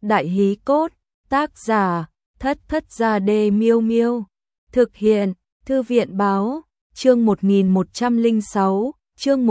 Đại hí cốt, tác giả, Thất Thất Gia Đê Miêu Miêu. Thực hiện, Thư viện báo, chương 1106, chương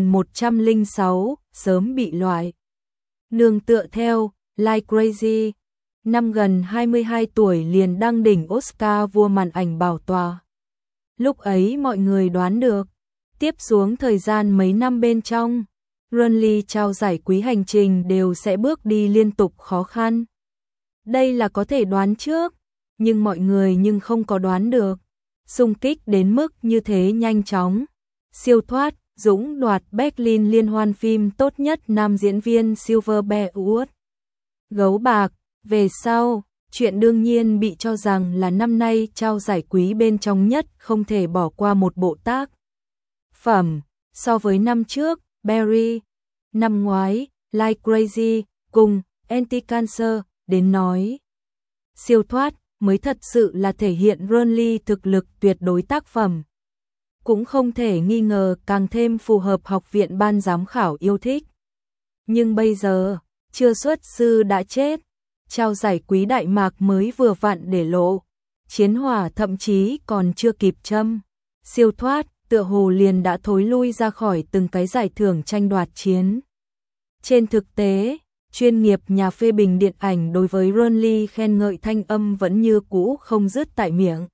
1106, sớm bị loại. Nương tựa theo, Like Crazy. Năm gần 22 tuổi liền đăng đỉnh Oscar vua màn ảnh bảo tọa. Lúc ấy mọi người đoán được, tiếp xuống thời gian mấy năm bên trong, Runley trao giải quý hành trình đều sẽ bước đi liên tục khó khăn. Đây là có thể đoán trước, nhưng mọi người không có đoán được. Xung kích đến mức như thế nhanh chóng. Siêu thoát, dũng đoạt Berlin liên hoan phim tốt nhất nam diễn viên Silver Bear Award. Gấu bạc, về sau, chuyện đương nhiên bị cho rằng là năm nay trao giải quý bên trong nhất không thể bỏ qua một bộ tác phẩm. So với năm trước, Barry, năm ngoái, Like Crazy, cùng Anti-Cancer, đến nói. Siêu thoát mới thật sự là thể hiện Runley thực lực tuyệt đối tác phẩm. Cũng không thể nghi ngờ càng thêm phù hợp học viện ban giám khảo yêu thích. Nhưng bây giờ, chưa xuất sư đã chết, trao giải quý đại mạc mới vừa vặn để lộ. Chiến hỏa thậm chí còn chưa kịp châm. Siêu thoát, tựa hồ liền đã thối lui ra khỏi từng cái giải thưởng tranh đoạt chiến. Trên thực tế, chuyên nghiệp nhà phê bình điện ảnh đối với Runley khen ngợi thanh âm vẫn như cũ không dứt tại miệng.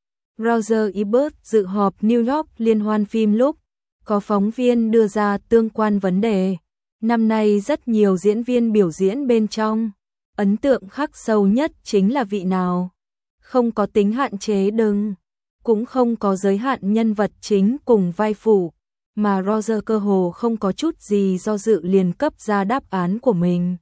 Roger Ebert dự họp New York liên hoan phim lúc, có phóng viên đưa ra tương quan vấn đề. Năm nay rất nhiều diễn viên biểu diễn bên trong, ấn tượng khắc sâu nhất chính là vị nào. Không có tính hạn chế đừng, cũng không có giới hạn nhân vật chính cùng vai phụ, mà Roger cơ hồ không có chút gì do dự liền cấp ra đáp án của mình.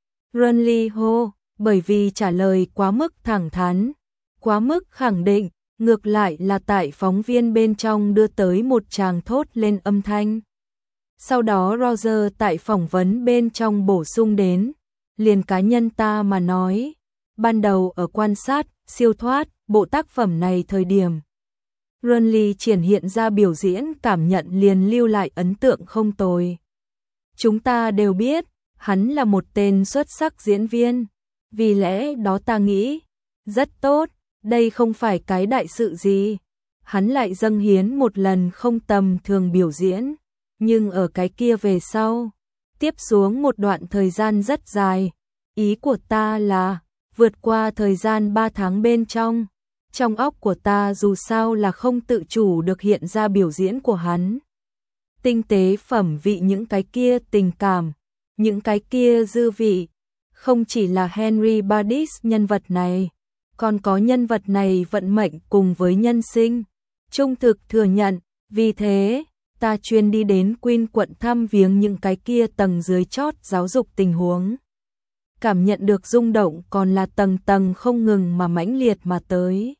Runley hô, bởi vì trả lời quá mức thẳng thắn, quá mức khẳng định, ngược lại là tại phóng viên bên trong đưa tới một tràng thốt lên âm thanh. Sau đó Roger tại phỏng vấn bên trong bổ sung đến, liền cá nhân ta mà nói, ban đầu ở quan sát, siêu thoát, bộ tác phẩm này thời điểm. Runley triển hiện ra biểu diễn cảm nhận liền lưu lại ấn tượng không tồi. Chúng ta đều biết, hắn là một tên xuất sắc diễn viên, vì lẽ đó ta nghĩ, rất tốt, đây không phải cái đại sự gì. Hắn lại dâng hiến một lần không tầm thường biểu diễn, nhưng ở cái kia về sau, tiếp xuống một đoạn thời gian rất dài, ý của ta là, vượt qua thời gian 3 tháng bên trong óc của ta dù sao là không tự chủ được hiện ra biểu diễn của hắn. Tinh tế phẩm vị những cái kia tình cảm, những cái kia dư vị, không chỉ là Henry Badis nhân vật này, còn có nhân vật này vận mệnh cùng với nhân sinh. Trung thực thừa nhận, vì thế, ta chuyên đi đến Queen quận thăm viếng những cái kia tầng dưới chót giáo dục tình huống. Cảm nhận được rung động còn là tầng tầng không ngừng mà mãnh liệt mà tới.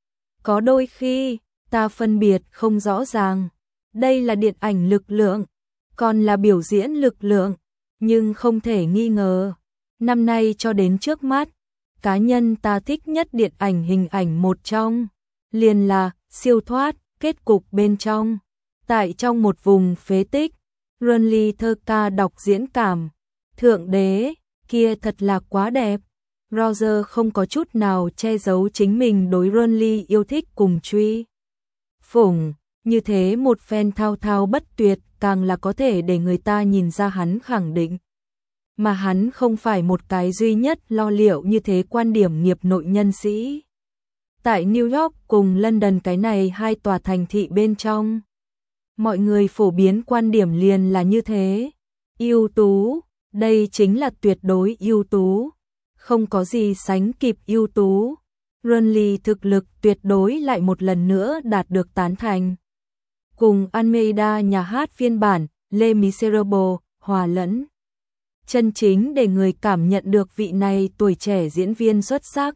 Có đôi khi, ta phân biệt không rõ ràng, đây là điện ảnh lực lượng, còn là biểu diễn lực lượng, nhưng không thể nghi ngờ. Năm nay cho đến trước mắt, cá nhân ta thích nhất điện ảnh hình ảnh một trong, liền là siêu thoát, kết cục bên trong. Tại trong một vùng phế tích, Runley thơ ca đọc diễn cảm, thượng đế, kia thật là quá đẹp. Roger không có chút nào che giấu chính mình đối Runley yêu thích cùng truy phủng, như thế một phen thao thao bất tuyệt càng là có thể để người ta nhìn ra hắn khẳng định. Mà hắn không phải một cái duy nhất lo liệu như thế quan điểm nghiệp nội nhân sĩ. Tại New York cùng London cái này hai tòa thành thị bên trong, mọi người phổ biến quan điểm liền là như thế. Ưu tú, đây chính là tuyệt đối ưu tú. Không có gì sánh kịp ưu tú. Runley thực lực tuyệt đối lại một lần nữa đạt được tán thành. Cùng Almeida nhà hát phiên bản Les Miserables hòa lẫn. Chân chính để người cảm nhận được vị này tuổi trẻ diễn viên xuất sắc.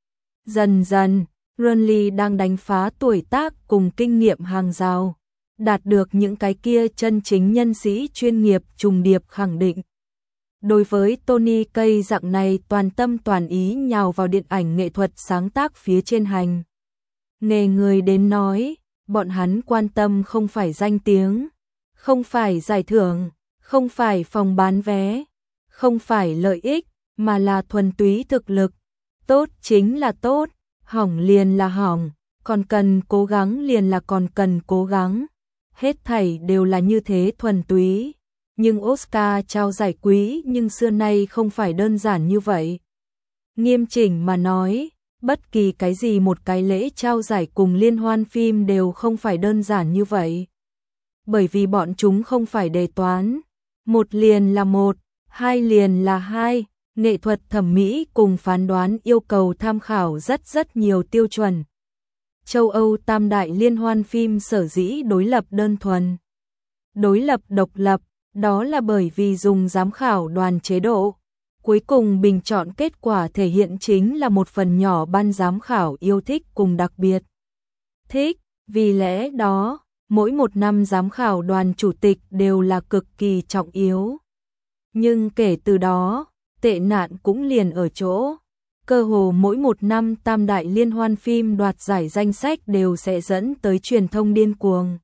Dần dần, Runley đang đánh phá tuổi tác cùng kinh nghiệm hàng rào, đạt được những cái kia chân chính nhân sĩ chuyên nghiệp trùng điệp khẳng định. Đối với Tony Kaye dạng này toàn tâm toàn ý nhào vào điện ảnh nghệ thuật sáng tác phía trên hành. Nghề người đến nói, bọn hắn quan tâm không phải danh tiếng, không phải giải thưởng, không phải phòng bán vé, không phải lợi ích, mà là thuần túy thực lực. Tốt chính là tốt, hỏng liền là hỏng, còn cần cố gắng liền là còn cần cố gắng. Hết thảy đều là như thế thuần túy. Nhưng Oscar trao giải quý nhưng xưa nay không phải đơn giản như vậy. Nghiêm chỉnh mà nói, bất kỳ cái gì một cái lễ trao giải cùng liên hoan phim đều không phải đơn giản như vậy. Bởi vì bọn chúng không phải đề toán. Một liền là một, hai liền là hai. Nghệ thuật thẩm mỹ cùng phán đoán yêu cầu tham khảo rất nhiều tiêu chuẩn. Châu Âu tam đại liên hoan phim sở dĩ đối lập đơn thuần. Đối lập độc lập, đó là bởi vì dùng giám khảo đoàn chế độ. Cuối cùng bình chọn kết quả thể hiện chính là một phần nhỏ ban giám khảo yêu thích cùng đặc biệt. Thích, vì lẽ đó, mỗi một năm giám khảo đoàn chủ tịch đều là cực kỳ trọng yếu. Nhưng kể từ đó, tệ nạn cũng liền ở chỗ. Cơ hồ mỗi một năm tam đại liên hoan phim đoạt giải danh sách đều sẽ dẫn tới truyền thông điên cuồng.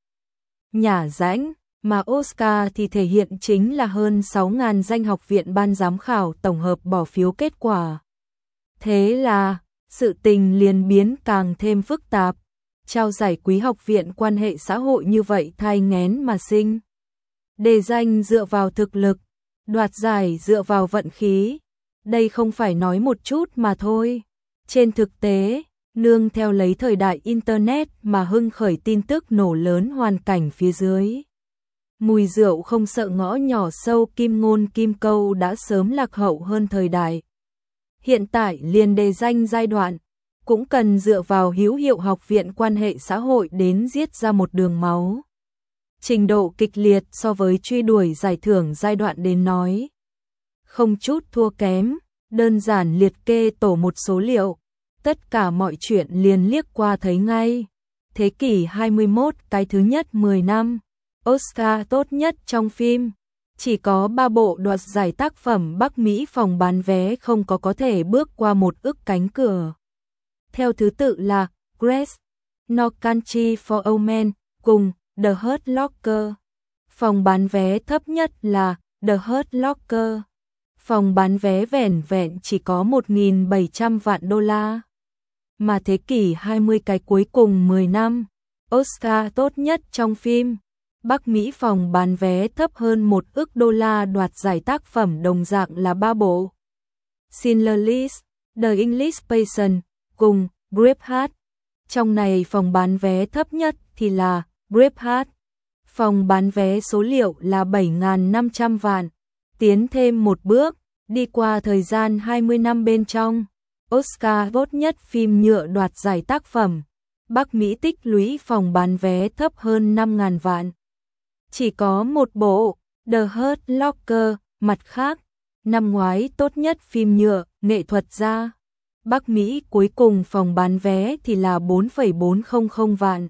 Nhả rãnh, mà Oscar thì thể hiện chính là hơn 6.000 danh học viện ban giám khảo tổng hợp bỏ phiếu kết quả. Thế là, sự tình liền biến càng thêm phức tạp. Trao giải quý học viện quan hệ xã hội như vậy thai nghén mà sinh. Đề danh dựa vào thực lực, đoạt giải dựa vào vận khí. Đây không phải nói một chút mà thôi. Trên thực tế, nương theo lấy thời đại Internet mà hưng khởi tin tức nổ lớn hoàn cảnh phía dưới. Mùi rượu không sợ ngõ nhỏ sâu kim ngôn kim câu đã sớm lạc hậu hơn thời đại. Hiện tại liền đề danh giai đoạn, cũng cần dựa vào hữu hiệu học viện quan hệ xã hội đến giết ra một đường máu. Trình độ kịch liệt so với truy đuổi giải thưởng giai đoạn đến nói. Không chút thua kém, đơn giản liệt kê tổ một số liệu, tất cả mọi chuyện liền liếc qua thấy ngay. Thế kỷ 21 cái thứ nhất 10 năm, Oscar tốt nhất trong phim, chỉ có 3 bộ đoạt giải tác phẩm Bắc Mỹ phòng bán vé không có thể bước qua 1 ức cánh cửa. Theo thứ tự là Grace, No Country for Old Men cùng The Hurt Locker. Phòng bán vé thấp nhất là The Hurt Locker. Phòng bán vé vẻn vẹn chỉ có 1.700 vạn đô la. Mà thế kỷ 20 cái cuối cùng 10 năm, Oscar tốt nhất trong phim, Bắc Mỹ phòng bán vé thấp hơn 1 ức đô la đoạt giải tác phẩm đồng dạng là 3 bộ. Schindler's List, The English Patient cùng Braveheart. Trong này phòng bán vé thấp nhất thì là Braveheart. Phòng bán vé số liệu là 7.500 vạn. Tiến thêm một bước, đi qua thời gian 20 năm bên trong, Oscar tốt nhất phim nhựa đoạt giải tác phẩm, Bắc Mỹ tích lũy phòng bán vé thấp hơn 5.000 vạn. Chỉ có một bộ, The Hurt Locker, mặt khác, năm ngoái tốt nhất phim nhựa, nghệ thuật ra. Bắc Mỹ cuối cùng phòng bán vé thì là 4,400 vạn.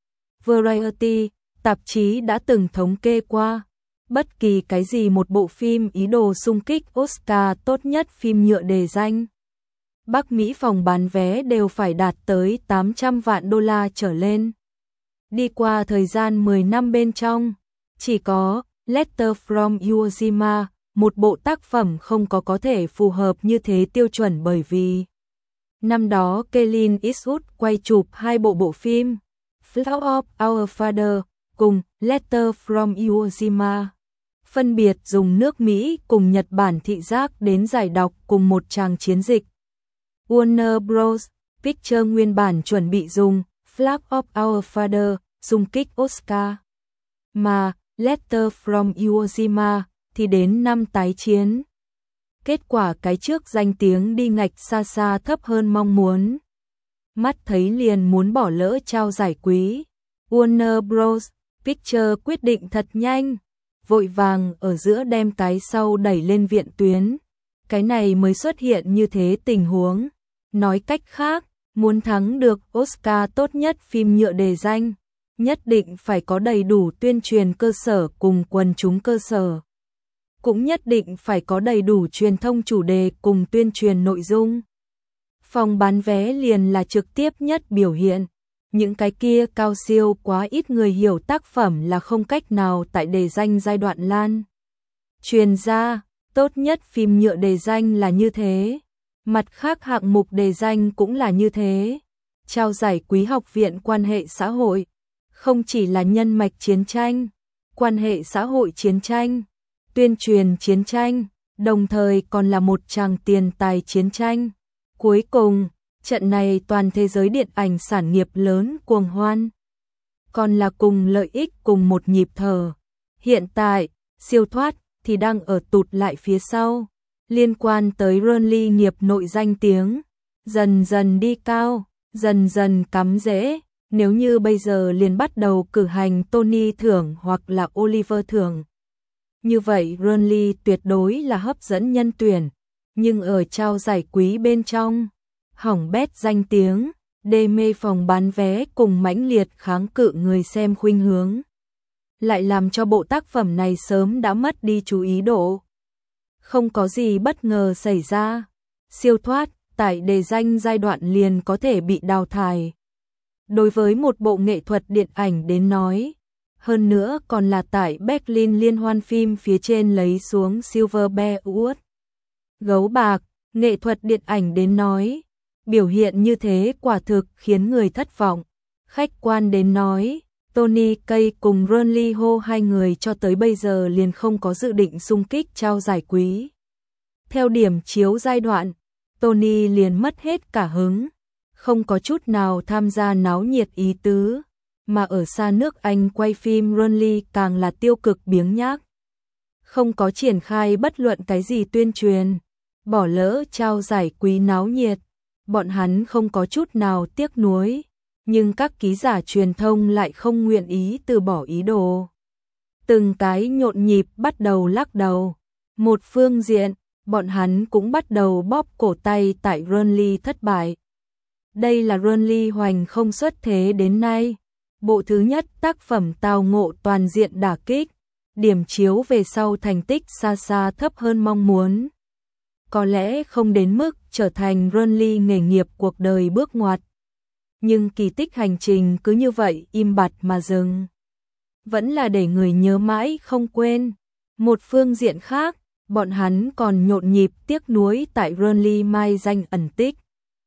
Variety, tạp chí đã từng thống kê qua. Bất kỳ cái gì một bộ phim ý đồ xung kích Oscar tốt nhất phim nhựa đề danh, Bắc Mỹ phòng bán vé đều phải đạt tới 800 vạn đô la trở lên. Đi qua thời gian 10 năm bên trong, chỉ có Letter from Iwo Jima, một bộ tác phẩm không có thể phù hợp như thế tiêu chuẩn bởi vì năm đó Clint Eastwood quay chụp 2 bộ phim, Flight of Our Father cùng Letter from Iwo Jima. Phân biệt dùng nước Mỹ cùng Nhật Bản thị giác đến giải đọc cùng một tràng chiến dịch. Warner Bros. Pictures nguyên bản chuẩn bị dùng Flag of Our Father xung kích Oscar. Mà Letter from Iwo Jima thì đến năm tái chiến. Kết quả cái trước danh tiếng đi ngạch xa xa thấp hơn mong muốn. Mắt thấy liền muốn bỏ lỡ trao giải quý. Warner Bros. Pictures quyết định thật nhanh, vội vàng ở giữa đem cái sau đẩy lên viện tuyến. Cái này mới xuất hiện như thế tình huống. Nói cách khác, muốn thắng được Oscar tốt nhất phim nhựa đề danh, nhất định phải có đầy đủ tuyên truyền cơ sở cùng quần chúng cơ sở. Cũng nhất định phải có đầy đủ truyền thông chủ đề cùng tuyên truyền nội dung. Phòng bán vé liền là trực tiếp nhất biểu hiện. Những cái kia cao siêu quá ít người hiểu tác phẩm là không cách nào tại đề danh giai đoạn lan truyền ra. Tốt nhất phim nhựa đề danh là như thế. Mặt khác hạng mục đề danh cũng là như thế. Trao giải Quý học viện quan hệ xã hội, không chỉ là nhân mạch chiến tranh, quan hệ xã hội chiến tranh, tuyên truyền chiến tranh, đồng thời còn là một tràng tiền tài chiến tranh. Cuối cùng, trận này toàn thế giới điện ảnh sản nghiệp lớn cuồng hoan. Còn là cùng lợi ích cùng một nhịp thở. Hiện tại, siêu thoát thì đang ở tụt lại phía sau. Liên quan tới Renly nghiệp nội danh tiếng, dần dần đi cao, dần dần cắm rễ. Nếu như bây giờ liền bắt đầu cử hành Tony thưởng hoặc là Oliver thưởng, như vậy Renly tuyệt đối là hấp dẫn nhân tuyển. Nhưng ở trao giải quý bên trong, hỏng bét danh tiếng, đê mê phòng bán vé cùng mãnh liệt kháng cự người xem khuynh hướng, lại làm cho bộ tác phẩm này sớm đã mất đi chú ý độ. Không có gì bất ngờ xảy ra, siêu thoát tại đề danh giai đoạn liền có thể bị đào thải. Đối với một bộ nghệ thuật điện ảnh đến nói, hơn nữa còn là tại Berlin liên hoan phim phía trên lấy xuống Silver Bear Award. Gấu bạc, nghệ thuật điện ảnh đến nói, biểu hiện như thế quả thực khiến người thất vọng. Khách quan đến nói, Tony Kaye cùng Renly Ho hai người cho tới bây giờ liền không có dự định xung kích trao giải quý. Theo điểm chiếu giai đoạn, Tony liền mất hết cả hứng, không có chút nào tham gia náo nhiệt ý tứ, mà ở xa nước Anh quay phim Renly càng là tiêu cực biếng nhác. Không có triển khai bất luận cái gì tuyên truyền, bỏ lỡ trao giải quý náo nhiệt, bọn hắn không có chút nào tiếc nuối, nhưng các ký giả truyền thông lại không nguyện ý từ bỏ ý đồ. Từng cái nhộn nhịp bắt đầu lắc đầu. Một phương diện, bọn hắn cũng bắt đầu bóp cổ tay tại Renly thất bại. Đây là Renly hoành không xuất thế đến nay. Bộ thứ nhất tác phẩm tao ngộ toàn diện đả kích, điểm chiếu về sau thành tích xa xa thấp hơn mong muốn. Có lẽ không đến mức trở thành Renly nghề nghiệp cuộc đời bước ngoặt. Nhưng kỳ tích hành trình cứ như vậy im bặt mà dừng. Vẫn là để người nhớ mãi không quên. Một phương diện khác, bọn hắn còn nhộn nhịp tiếc nuối tại Renly mai danh ẩn tích.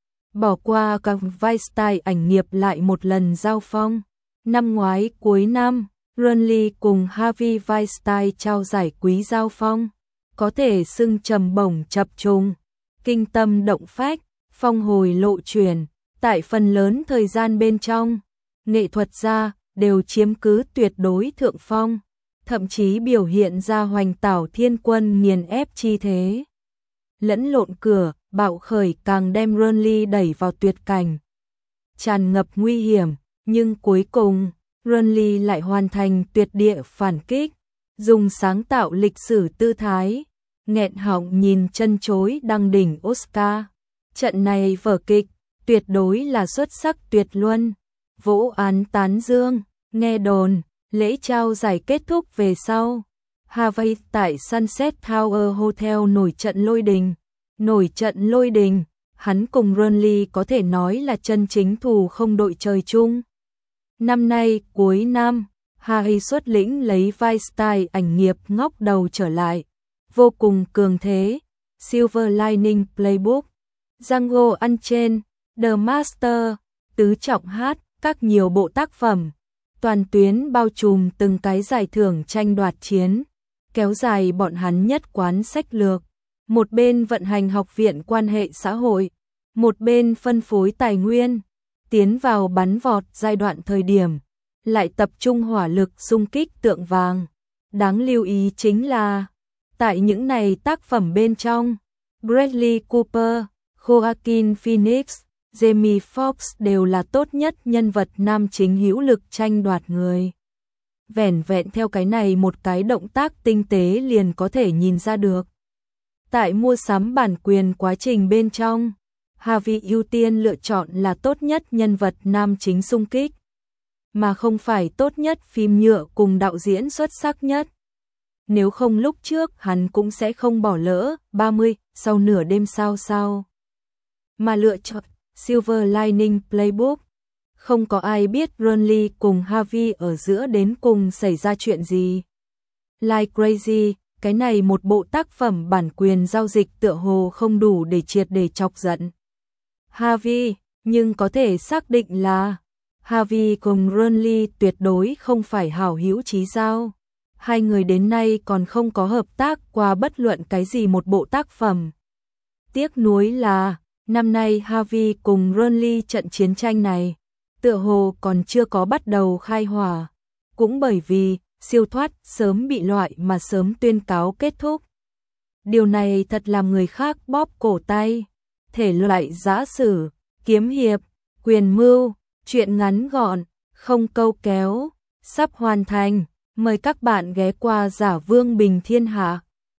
Bỏ qua các vai style ảnh nghiệp lại một lần giao phong. Năm ngoái cuối năm, Renly cùng Harvey Weinstein trao giải quý giao phong. Có thể xưng trầm bổng chập trùng, kinh tâm động phách, phong hồi lộ chuyển. Tại phần lớn thời gian bên trong, nghệ thuật gia đều chiếm cứ tuyệt đối thượng phong, thậm chí biểu hiện ra hoành tảo thiên quân nghiền ép chi thế. Lẫn lộn cửa, bạo khởi càng đem Renly đẩy vào tuyệt cảnh. Tràn ngập nguy hiểm, nhưng cuối cùng, Renly lại hoàn thành tuyệt địa phản kích, dùng sáng tạo lịch sử tư thái, nghẹn họng nhìn chân chối đăng đỉnh Oscar. Trận này vở kịch tuyệt đối là xuất sắc tuyệt luân, vỗ án tán dương. Nghe đồn, lễ trao giải kết thúc về sau, Harvey tại Sunset Tower Hotel nổi trận lôi đình, hắn cùng Renly có thể nói là chân chính thù không đội trời chung. Năm nay, cuối năm, Harvey xuất lĩnh lấy vai style ảnh nghiệp ngóc đầu trở lại, vô cùng cường thế. Silver Lining Playbook, Django Unchained, The Master, tứ trọng hát, các nhiều bộ tác phẩm, toàn tuyến bao trùm từng cái giải thưởng tranh đoạt chiến, kéo dài bọn hắn nhất quán sách lược. Một bên vận hành học viện quan hệ xã hội, một bên phân phối tài nguyên, tiến vào bắn vọt giai đoạn thời điểm, lại tập trung hỏa lực xung kích tượng vàng. Đáng lưu ý chính là, tại những này tác phẩm bên trong, Bradley Cooper, Joaquin Phoenix, Jamie Foxx đều là tốt nhất nhân vật nam chính hữu lực tranh đoạt người. Vẻn vẹn theo cái này một cái động tác tinh tế liền có thể nhìn ra được. Tại mua sắm bản quyền quá trình bên trong, Harvey ưu tiên lựa chọn là tốt nhất nhân vật nam chính xung kích, mà không phải tốt nhất phim nhựa cùng đạo diễn xuất sắc nhất. Nếu không lúc trước hắn cũng sẽ không bỏ lỡ 30 sau nửa đêm sao, mà lựa chọn Silver Lining Playbook. Không có ai biết Renly cùng Harvey ở giữa đến cùng xảy ra chuyện gì. Like Crazy, cái này một bộ tác phẩm bản quyền giao dịch tựa hồ không đủ để triệt để chọc giận Harvey, nhưng có thể xác định là Harvey cùng Ronly tuyệt đối không phải hảo hữu chí giao. Hai người đến nay còn không có hợp tác qua bất luận cái gì một bộ tác phẩm. Tiếc nuối là, năm nay Harvey cùng Ronly trận chiến tranh này, tựa hồ còn chưa có bắt đầu khai hỏa. Cũng bởi vì, siêu thoát sớm bị loại mà sớm tuyên cáo kết thúc. Điều này thật làm người khác bóp cổ tay. Thể loại giã sử, kiếm hiệp, quyền mưu, truyện ngắn gọn, không câu kéo, sắp hoàn thành. Mời các bạn ghé qua Giả Vương Bình Thiên Hạ.